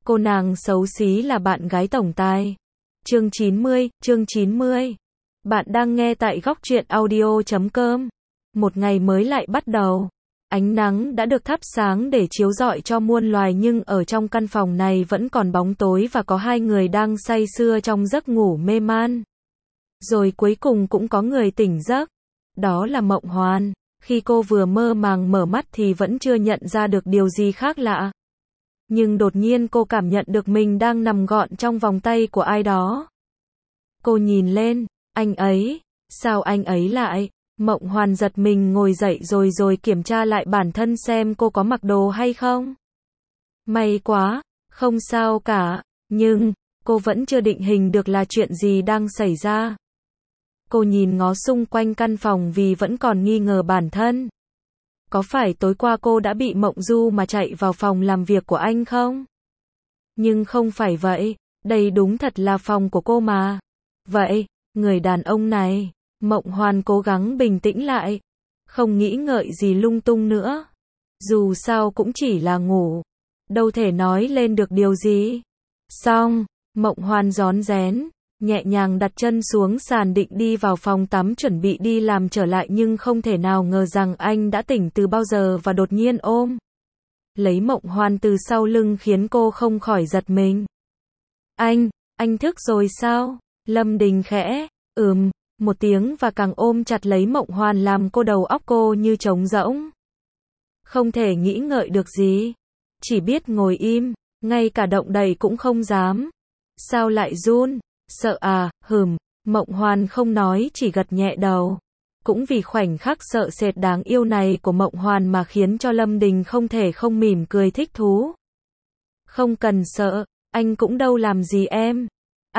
Cô nàng xấu xí là bạn gái tổng tài. Chương 90. Bạn đang nghe tại góc truyện audio.com. Một ngày mới lại bắt đầu. Ánh nắng đã được thắp sáng để chiếu rọi cho muôn loài, nhưng ở trong căn phòng này vẫn còn bóng tối và có hai người đang say sưa trong giấc ngủ mê man. Rồi cuối cùng cũng có người tỉnh giấc. Đó là Mộng Hoàn. Khi cô vừa mơ màng mở mắt thì vẫn chưa nhận ra được điều gì khác lạ. Nhưng đột nhiên cô cảm nhận được mình đang nằm gọn trong vòng tay của ai đó. Cô nhìn lên, anh ấy, sao anh ấy lại? Mộng Hoàn giật mình ngồi dậy rồi kiểm tra lại bản thân xem cô có mặc đồ hay không. May quá, không sao cả, nhưng, cô vẫn chưa định hình được là chuyện gì đang xảy ra. Cô nhìn ngó xung quanh căn phòng vì vẫn còn nghi ngờ bản thân. Có phải tối qua cô đã bị Mộng Du mà chạy vào phòng làm việc của anh không? Nhưng không phải vậy, đây đúng thật là phòng của cô mà. Vậy, người đàn ông này, Mộng Hoàn cố gắng bình tĩnh lại, không nghĩ ngợi gì lung tung nữa. Dù sao cũng chỉ là ngủ, đâu thể nói lên được điều gì. Xong, Mộng Hoàn rón rén, nhẹ nhàng đặt chân xuống sàn định đi vào phòng tắm chuẩn bị đi làm trở lại, nhưng không thể nào ngờ rằng anh đã tỉnh từ bao giờ và đột nhiên ôm lấy Mộng Hoàn từ sau lưng khiến cô không khỏi giật mình. Anh thức rồi sao? Lâm Đình khẽ, một tiếng và càng ôm chặt lấy Mộng Hoàn làm đầu óc cô như trống rỗng. Không thể nghĩ ngợi được gì, chỉ biết ngồi im, ngay cả động đậy cũng không dám. Sao lại run? Sợ à? Mộng Hoàn không nói, chỉ gật nhẹ đầu. Cũng vì khoảnh khắc sợ sệt đáng yêu này của Mộng Hoàn mà khiến cho Lâm Đình không thể không mỉm cười thích thú. Không cần sợ, anh cũng đâu làm gì em.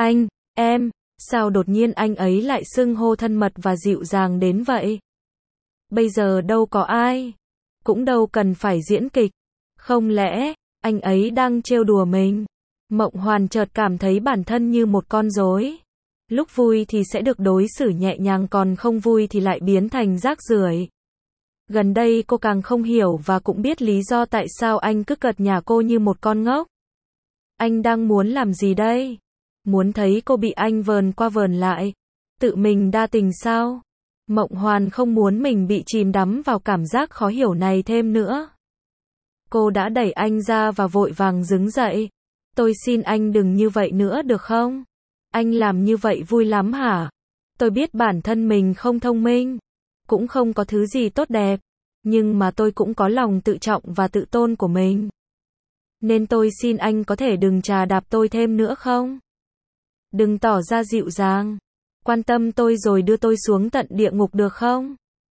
Em, sao đột nhiên anh ấy lại xưng hô thân mật và dịu dàng đến vậy? Bây giờ đâu có ai, cũng đâu cần phải diễn kịch. Không lẽ, anh ấy đang trêu đùa mình? Mộng Hoàn chợt cảm thấy bản thân như một con rối. Lúc vui thì sẽ được đối xử nhẹ nhàng, còn không vui thì lại biến thành rác rưởi. Gần đây cô càng không hiểu và cũng biết lý do tại sao anh cứ cợt nhả cô như một con ngốc. Anh đang muốn làm gì đây? Muốn thấy cô bị anh vờn qua vờn lại, tự mình đa tình sao? Mộng Hoàn không muốn mình bị chìm đắm vào cảm giác khó hiểu này thêm nữa. Cô đã đẩy anh ra và vội vàng đứng dậy. Tôi xin anh đừng như vậy nữa được không? Anh làm như vậy vui lắm hả? Tôi biết bản thân mình không thông minh, cũng không có thứ gì tốt đẹp, nhưng mà tôi cũng có lòng tự trọng và tự tôn của mình. Nên tôi xin anh có thể đừng chà đạp tôi thêm nữa không? Đừng tỏ ra dịu dàng, quan tâm tôi rồi đưa tôi xuống tận địa ngục được không?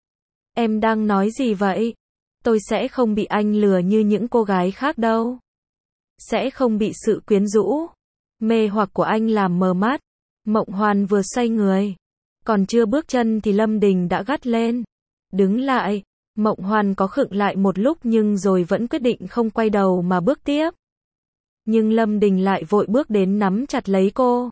Em đang nói gì vậy? Tôi sẽ không bị anh lừa như những cô gái khác đâu. Sẽ không bị sự quyến rũ, mê hoặc của anh làm mờ mắt. Mộng Hoàn vừa xoay người, còn chưa bước chân thì Lâm Đình đã gắt lên. Đứng lại. Mộng Hoàn có khựng lại một lúc nhưng rồi vẫn quyết định không quay đầu mà bước tiếp. Nhưng Lâm Đình lại vội bước đến nắm chặt lấy cô.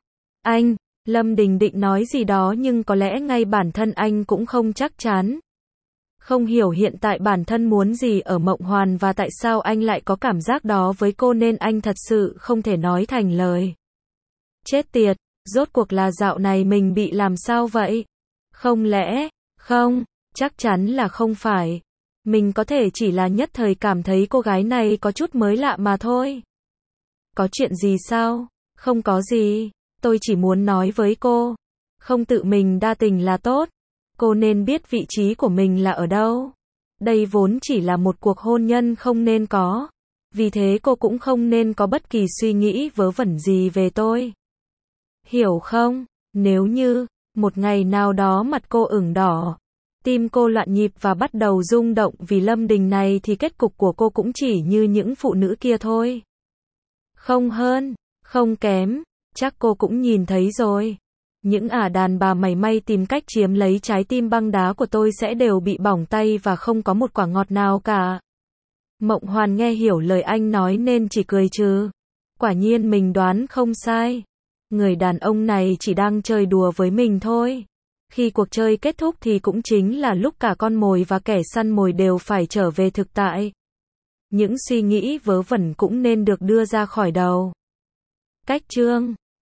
Lâm Đình định nói gì đó nhưng có lẽ ngay bản thân anh cũng không chắc chắn. Không hiểu hiện tại bản thân muốn gì ở Mộng Hoàn và tại sao anh lại có cảm giác đó với cô, nên anh thật sự không thể nói thành lời. Chết tiệt, rốt cuộc là dạo này mình bị làm sao vậy? Không lẽ, không, chắc chắn là không phải. Mình có thể chỉ là nhất thời cảm thấy cô gái này có chút mới lạ mà thôi. Có chuyện gì sao? Không có gì, tôi chỉ muốn nói với cô, không tự mình đa tình là tốt. Cô nên biết vị trí của mình là ở đâu. Đây vốn chỉ là một cuộc hôn nhân không nên có. Vì thế cô cũng không nên có bất kỳ suy nghĩ vớ vẩn gì về tôi. Hiểu không? Nếu như, một ngày nào đó mặt cô ửng đỏ, tim cô loạn nhịp và bắt đầu rung động vì Lâm Đình này thì kết cục của cô cũng chỉ như những phụ nữ kia thôi. Không hơn, không kém, chắc cô cũng nhìn thấy rồi. Những đàn bà mày may tìm cách chiếm lấy trái tim băng đá của tôi sẽ đều bị bỏng tay và không có một quả ngọt nào cả. Mộng Hoàn nghe hiểu lời anh nói nên chỉ cười trừ. Quả nhiên mình đoán không sai. Người đàn ông này chỉ đang chơi đùa với mình thôi. Khi cuộc chơi kết thúc thì cũng chính là lúc cả con mồi và kẻ săn mồi đều phải trở về thực tại. những suy nghĩ vớ vẩn cũng nên được đưa ra khỏi đầu. Cách chương